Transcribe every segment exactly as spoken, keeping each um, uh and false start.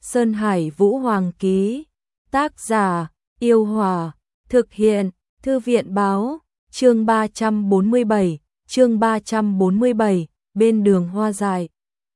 Sơn Hải Vũ Hoàng ký. Tác giả: Yêu Hòa. Thực hiện: Thư viện báo. Chương ba trăm bốn mươi bảy, chương ba trăm bốn mươi bảy, bên đường hoa dài.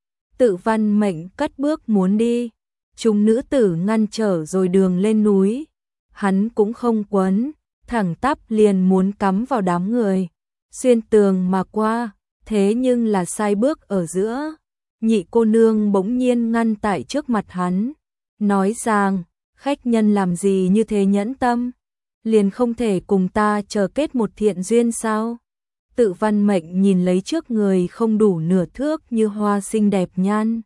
Tự Văn Mệnh cất bước muốn đi, chúng nữ tử ngăn trở rồi đường lên núi. Hắn cũng không quấn, thẳng tắp liền muốn cắm vào đám người, xuyên tường mà qua, thế nhưng là sai bước ở giữa. Nhị cô nương bỗng nhiên ngăn tại trước mặt hắn, nói rằng, khách nhân làm gì như thế nhẫn tâm, liền không thể cùng ta chờ kết một thiện duyên sao? Tự Văn Mệnh nhìn lấy trước người không đủ nửa thước như hoa xinh đẹp nhan,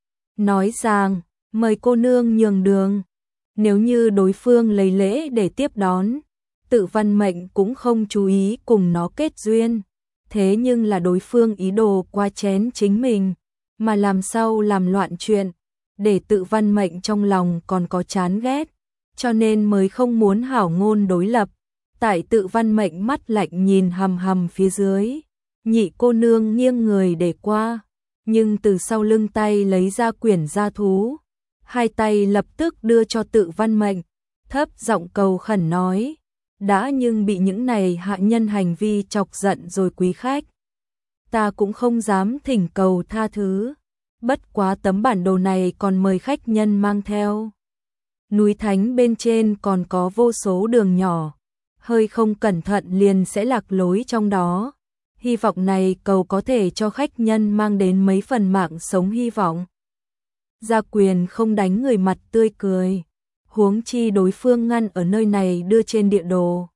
nói rằng, mời cô nương nhường đường. Nếu như đối phương lấy lễ để tiếp đón, Tự Văn Mệnh cũng không chú ý cùng nó kết duyên. Thế nhưng là đối phương ý đồ qua chén chính mình, mà làm sao làm loạn chuyện, để Tự Văn Mệnh trong lòng còn có chán ghét, cho nên mới không muốn hảo ngôn đối lập. Tại Tự Văn Mệnh mắt lạnh nhìn hầm hầm phía dưới, nhị cô nương nghiêng người để qua, nhưng từ sau lưng tay lấy ra quyển gia thú, hai tay lập tức đưa cho Tự Văn Mệnh, thấp giọng cầu khẩn nói, đã nhưng bị những này hạ nhân hành vi chọc giận rồi quý khách, ta cũng không dám thỉnh cầu tha thứ, bất quá tấm bản đồ này còn mời khách nhân mang theo. Núi Thánh bên trên còn có vô số đường nhỏ, hơi không cẩn thận liền sẽ lạc lối trong đó. Hy vọng này cầu có thể cho khách nhân mang đến mấy phần mạng sống hy vọng. Gia Quyền không đánh người mặt tươi cười, huống chi đối phương ngăn ở nơi này đưa trên địa đồ.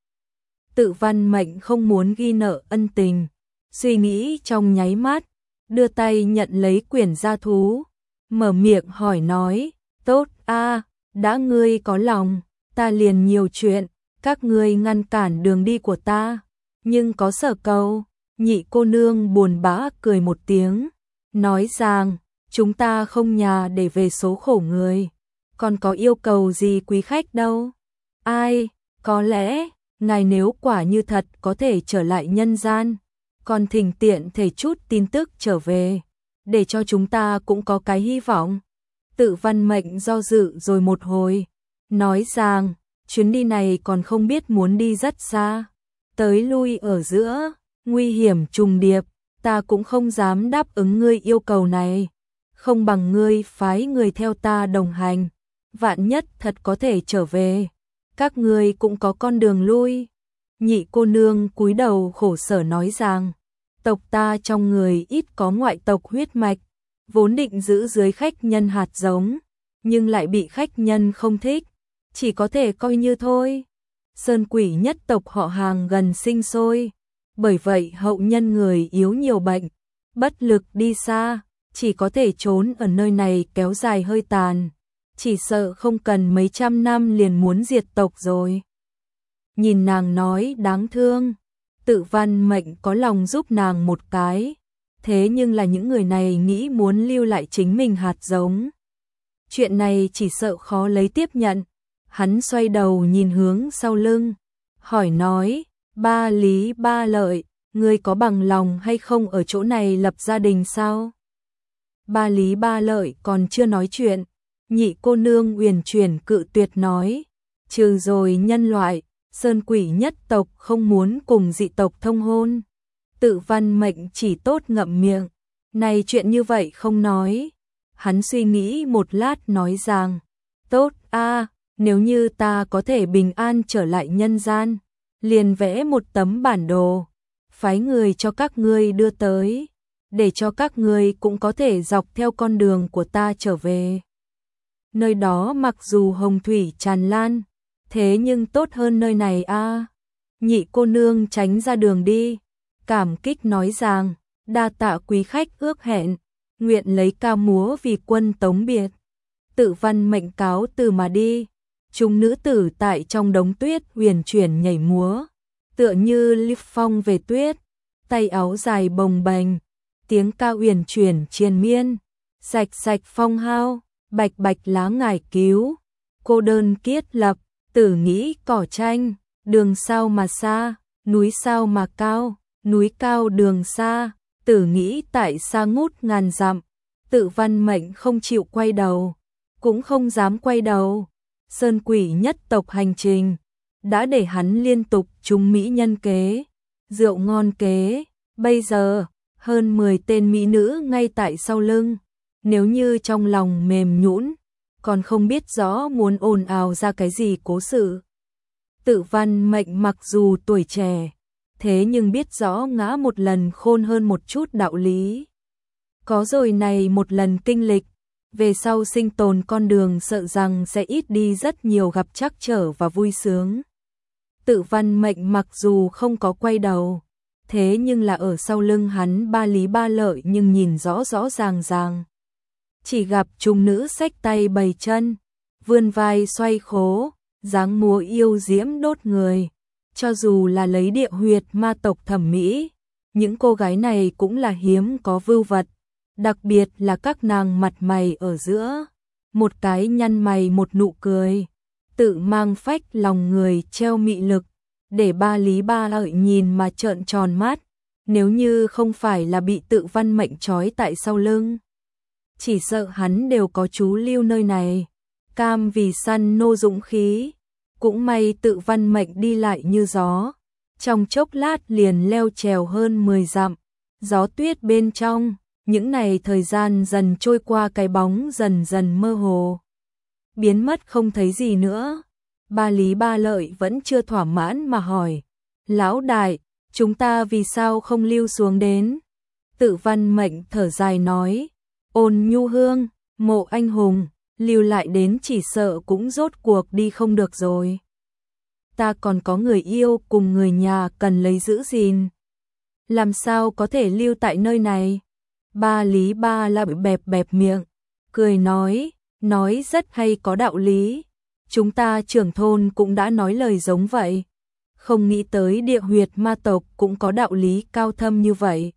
Tự Văn Mệnh không muốn ghi nợ ân tình, suy nghĩ trong nháy mắt, đưa tay nhận lấy quyển gia thú, mở miệng hỏi nói, tốt a, đã ngươi có lòng, ta liền nhiều chuyện, các ngươi ngăn cản đường đi của ta, nhưng có sở cầu. Nhị cô nương buồn bã cười một tiếng, nói rằng, chúng ta không nhà để về số khổ người, còn có yêu cầu gì quý khách đâu. Ai, có lẽ, ngài nếu quả như thật có thể trở lại nhân gian, còn thỉnh tiện thể chút tin tức trở về, để cho chúng ta cũng có cái hy vọng. Tự Văn Mệnh do dự rồi một hồi, nói rằng, chuyến đi này còn không biết muốn đi rất xa, tới lui ở giữa, nguy hiểm trùng điệp, ta cũng không dám đáp ứng ngươi yêu cầu này, không bằng ngươi phái người theo ta đồng hành, vạn nhất thật có thể trở về, các ngươi cũng có con đường lui. Nhị cô nương cúi đầu khổ sở nói rằng, tộc ta trong người ít có ngoại tộc huyết mạch, vốn định giữ dưới khách nhân hạt giống, nhưng lại bị khách nhân không thích, chỉ có thể coi như thôi. Sơn Quỷ nhất tộc họ Hàng gần sinh sôi, bởi vậy hậu nhân người yếu nhiều bệnh, bất lực đi xa, chỉ có thể trốn ở nơi này kéo dài hơi tàn, chỉ sợ không cần mấy trăm năm liền muốn diệt tộc rồi. Nhìn nàng nói đáng thương, Tự Văn Mệnh có lòng giúp nàng một cái, thế nhưng là những người này nghĩ muốn lưu lại chính mình hạt giống. Chuyện này chỉ sợ khó lấy tiếp nhận, hắn xoay đầu nhìn hướng sau lưng, hỏi nói, Ba Lý Ba Lợi, ngươi có bằng lòng hay không ở chỗ này lập gia đình sao? Ba Lý Ba Lợi còn chưa nói chuyện, nhị cô nương uyển chuyển cự tuyệt nói, trừ rồi nhân loại, Sơn Quỷ nhất tộc không muốn cùng dị tộc thông hôn. Tự Văn Mệnh chỉ tốt ngậm miệng, này chuyện như vậy không nói. Hắn suy nghĩ một lát nói rằng, tốt a, nếu như ta có thể bình an trở lại nhân gian, liền vẽ một tấm bản đồ, phái người cho các ngươi đưa tới, để cho các ngươi cũng có thể dọc theo con đường của ta trở về. Nơi đó mặc dù hồng thủy tràn lan, thế nhưng tốt hơn nơi này a. Nhị cô nương tránh ra đường đi, cảm kích nói rằng, đa tạ quý khách ước hẹn, nguyện lấy ca múa vì quân tống biệt. Tự Văn Mệnh cáo từ mà đi, chúng nữ tử tại trong đống tuyết huyền chuyển nhảy múa, tựa như liệp phong về tuyết, tay áo dài bồng bềnh, tiếng ca huyền chuyển triền miên, sạch sạch phong hao, bạch bạch lá ngải cứu, cô đơn kiết lập, tử nghĩ cỏ tranh, đường sao mà xa, núi sao mà cao, núi cao đường xa, tử nghĩ tại xa ngút ngàn dặm. Tự Văn Mệnh không chịu quay đầu, cũng không dám quay đầu. Sơn Quỷ nhất tộc hành trình đã để hắn liên tục trúng mỹ nhân kế, rượu ngon kế, bây giờ hơn mười tên mỹ nữ ngay tại sau lưng, nếu như trong lòng mềm nhũn, còn không biết rõ muốn ồn ào ra cái gì cố sự. Tự Văn Mệnh mặc dù tuổi trẻ, thế nhưng biết rõ ngã một lần khôn hơn một chút đạo lý. Có rồi này một lần kinh lịch, về sau sinh tồn con đường sợ rằng sẽ ít đi rất nhiều gặp trắc trở và vui sướng. Tự Văn Mệnh mặc dù không có quay đầu, thế nhưng là ở sau lưng hắn ba lý ba lợi nhưng nhìn rõ rõ ràng ràng. Chỉ gặp trung nữ xách tay bày chân, vươn vai xoay khố, dáng múa yêu diễm đốt người. Cho dù là lấy địa huyệt ma tộc thẩm mỹ, những cô gái này cũng là hiếm có vưu vật, đặc biệt là các nàng mặt mày ở giữa, một cái nhăn mày một nụ cười, tự mang phách lòng người treo mị lực, để ba lý ba lợi nhìn mà trợn tròn mắt, nếu như không phải là bị Tự Văn Mệnh trói tại sau lưng. Chỉ sợ hắn đều có trú lưu nơi này, cam vì săn nô dũng khí, cũng may Tự Văn Mệnh đi lại như gió, trong chốc lát liền leo trèo hơn mười dặm, gió tuyết bên trong, những này thời gian dần trôi qua cái bóng dần dần mơ hồ, biến mất không thấy gì nữa. Ba lý ba lợi vẫn chưa thỏa mãn mà hỏi, lão đại, chúng ta vì sao không lưu xuống đến? Tự Văn Mệnh thở dài nói, Ôn Nhu Hương, Mộ Anh Hùng, lưu lại đến chỉ sợ cũng rốt cuộc đi không được rồi. Ta còn có người yêu cùng người nhà cần lấy giữ gìn, làm sao có thể lưu tại nơi này? Ba lý ba lợi bẹp bẹp miệng, cười nói, nói rất hay có đạo lý. Chúng ta trưởng thôn cũng đã nói lời giống vậy, không nghĩ tới địa huyệt ma tộc cũng có đạo lý cao thâm như vậy.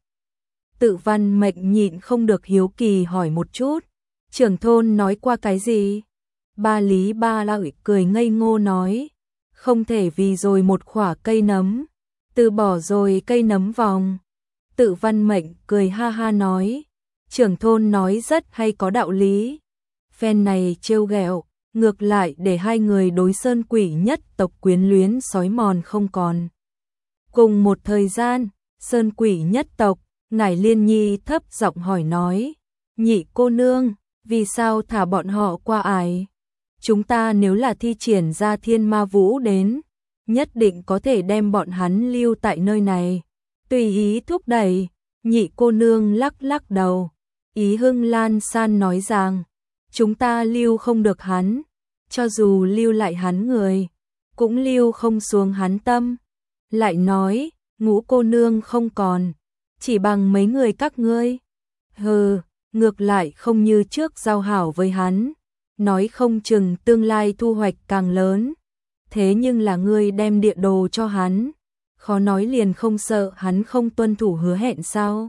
Tự Văn Mệnh nhịn không được hiếu kỳ hỏi một chút, trưởng thôn nói qua cái gì? Ba lý ba lợi cười ngây ngô nói, không thể vì rồi một khỏa cây nấm, từ bỏ rồi cây nấm vòng. Tự Văn Mệnh cười ha ha nói, trưởng thôn nói rất hay có đạo lý. Phen này trêu ghẹo, ngược lại để hai người đối Sơn Quỷ nhất tộc quyến luyến sói mòn không còn. Cùng một thời gian, Sơn Quỷ nhất tộc, Ngải Liên Nhi thấp giọng hỏi nói, nhị cô nương, vì sao thả bọn họ qua ải? Chúng ta nếu là thi triển ra thiên ma vũ đến, nhất định có thể đem bọn hắn lưu tại nơi này. Tùy ý thúc đẩy, nhị cô nương lắc lắc đầu. Ý Hưng Lan San nói rằng, chúng ta lưu không được hắn, cho dù lưu lại hắn người, cũng lưu không xuống hắn tâm. Lại nói, Ngũ cô nương không còn, chỉ bằng mấy người các ngươi. Hừ, ngược lại không như trước giao hảo với hắn, nói không chừng tương lai thu hoạch càng lớn. Thế nhưng là ngươi đem địa đồ cho hắn, khó nói liền không sợ hắn không tuân thủ hứa hẹn sao?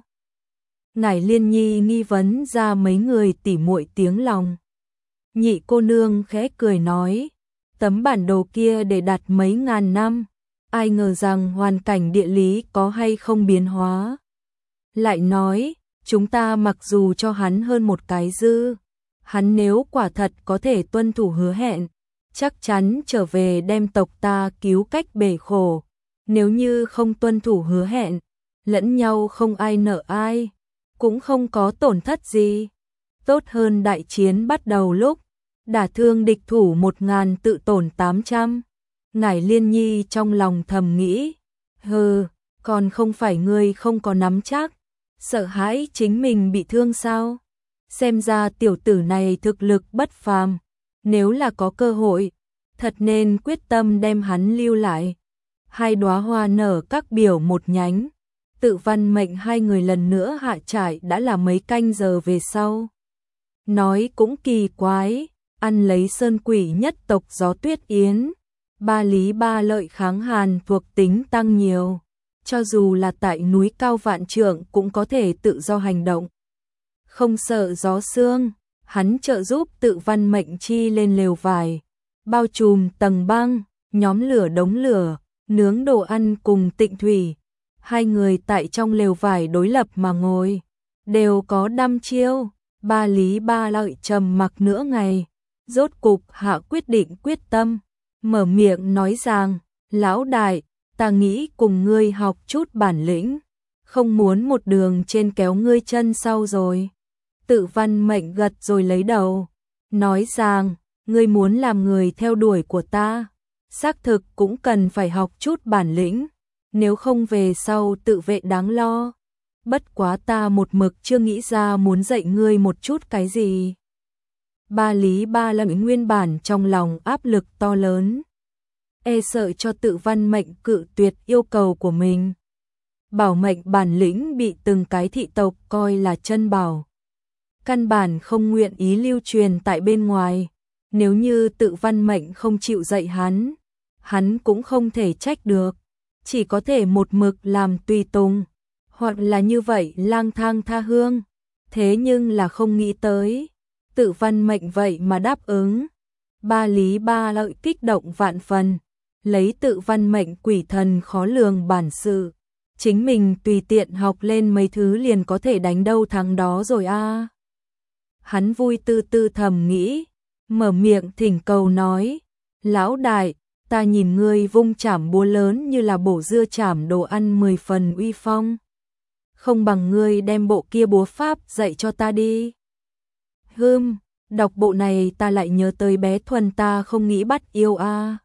Ngải Liên Nhi nghi vấn ra mấy người tỉ muội tiếng lòng. Nhị cô nương khẽ cười nói, tấm bản đồ kia để đặt mấy ngàn năm, ai ngờ rằng hoàn cảnh địa lý có hay không biến hóa. Lại nói, chúng ta mặc dù cho hắn hơn một cái dư, hắn nếu quả thật có thể tuân thủ hứa hẹn, chắc chắn trở về đem tộc ta cứu cách bể khổ. Nếu như không tuân thủ hứa hẹn, lẫn nhau không ai nợ ai, cũng không có tổn thất gì. Tốt hơn đại chiến bắt đầu lúc, đả thương địch thủ một ngàn tự tổn tám trăm. Ngải Liên Nhi trong lòng thầm nghĩ, hừ, còn không phải ngươi không có nắm chắc, sợ hãi chính mình bị thương sao? Xem ra tiểu tử này thực lực bất phàm, nếu là có cơ hội, thật nên quyết tâm đem hắn lưu lại. Hai đóa hoa nở các biểu một nhánh, Tự Văn Mệnh hai người lần nữa hạ trại đã là mấy canh giờ về sau. Nói cũng kỳ quái, ăn lấy Sơn Quỷ nhất tộc gió tuyết yến, ba lý ba lợi kháng hàn thuộc tính tăng nhiều, cho dù là tại núi cao vạn trượng cũng có thể tự do hành động. Không sợ gió sương, hắn trợ giúp Tự Văn Mệnh chi lên lều vải, bao trùm tầng băng, nhóm lửa đống lửa, nướng đồ ăn cùng Tịnh Thủy. Hai người tại trong lều vải đối lập mà ngồi, đều có đăm chiêu. Ba lý ba lợi trầm mặc nửa ngày, rốt cục hạ quyết định quyết tâm, mở miệng nói rằng, lão đại, ta nghĩ cùng ngươi học chút bản lĩnh, không muốn một đường trên kéo ngươi chân sau rồi. Tự Văn Mệnh gật rồi lấy đầu, nói rằng, ngươi muốn làm người theo đuổi của ta, xác thực cũng cần phải học chút bản lĩnh, nếu không về sau tự vệ đáng lo. Bất quá ta một mực chưa nghĩ ra muốn dạy ngươi một chút cái gì. Ba Lý Ba Lâm nguyên bản trong lòng áp lực to lớn, e sợ cho Tự Văn Mệnh cự tuyệt yêu cầu của mình. Bảo mệnh bản lĩnh bị từng cái thị tộc coi là chân bảo, căn bản không nguyện ý lưu truyền tại bên ngoài. Nếu như Tự Văn Mệnh không chịu dạy hắn, hắn cũng không thể trách được, chỉ có thể một mực làm tùy tùng, hoặc là như vậy lang thang tha hương. Thế nhưng là không nghĩ tới, Tự Văn Mệnh vậy mà đáp ứng. Ba Lý Ba Lợi kích động vạn phần, lấy Tự Văn Mệnh quỷ thần khó lường bản sự, chính mình tùy tiện học lên mấy thứ liền có thể đánh đâu thắng đó rồi a. À. Hắn vui tư tư thầm nghĩ, mở miệng thỉnh cầu nói, lão đại, ta nhìn ngươi vung chảm búa lớn như là bổ dưa chảm đồ ăn mười phần uy phong. Không bằng ngươi đem bộ kia búa pháp dạy cho ta đi. Hừm, đọc bộ này ta lại nhớ tới bé Thuần ta không nghĩ bắt yêu a. À.